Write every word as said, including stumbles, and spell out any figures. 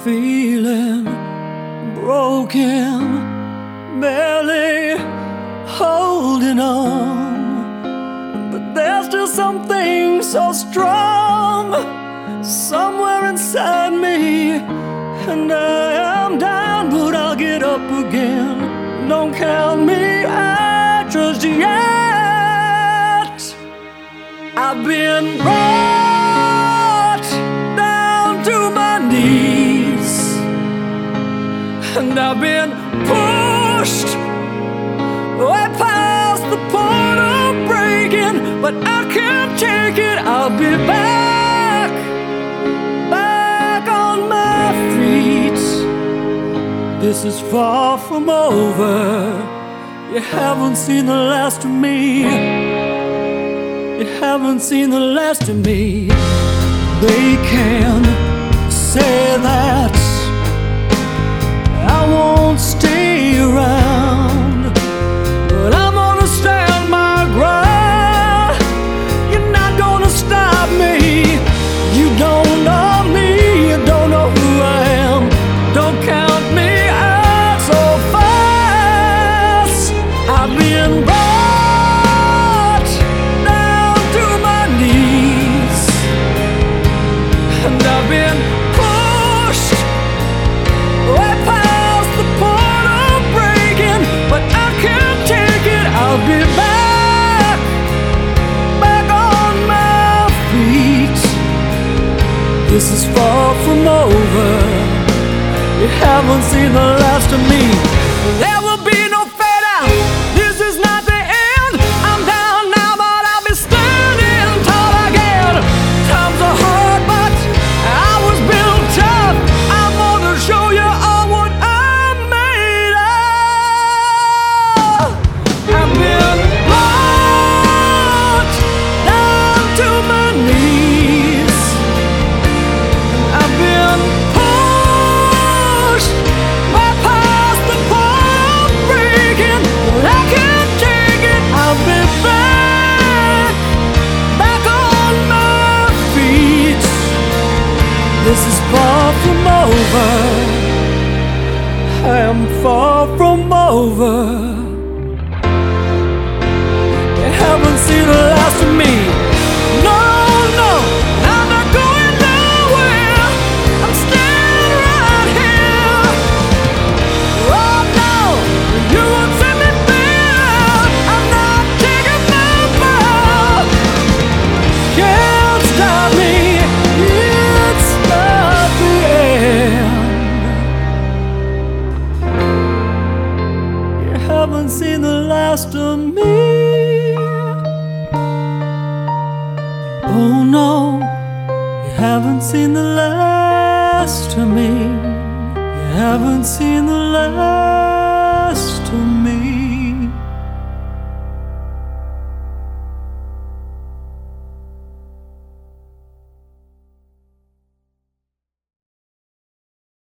feeling broken, barely holding on, but there's still something so strong somewhere inside me, and I am down, but I'll get up again. Don't count me out just yet. I've been brought down to my knees, and I've been pushed way past the point of breaking, but I can't take it. I'll be back, back on my feet. This is far from over. You haven't seen the last of me. You haven't seen the last of me. They can say that I won't stay around, but I'm gonna stand my ground. You're not gonna stop me. You don't know me, you don't know who I am. Don't count me out so fast. I've been brought down to my knees, and I've been pushed way past the point of breaking, but I can't take it. I'll be back, back on my feet. This is far from over. You haven't seen the last of me. There will be no fade out. This is not the end. I'm down now, but I'll be standing tall again. Times are hard, but I was built tough. I'm gonna show you all what I'm made of. I've been brought down to my knees. I've been pushed way past the point of breaking, but I can't take it. I'll be back, back on my feet. This is far from over. I am far from over. You haven't seen the last of me. No, no, I'm not going nowhere. I'm staying right here. Oh no, you won't set me down. I'm not taking my bow. Can't stop me. It's not the end. You haven't seen the last of me. Oh no, you haven't seen the last of me. You haven't seen the last.